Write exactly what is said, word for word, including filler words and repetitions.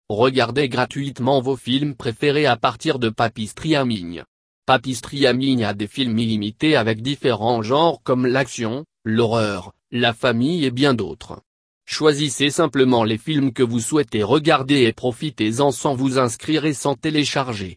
Regardez gratuitement vos films préférés à partir de Papy Streaming. Papy Streaming a des films illimités avec différents genres comme l'action, l'horreur, la famille et bien d'autres. Choisissez simplement les films que vous souhaitez regarder et profitez-en sans vous inscrire et sans télécharger.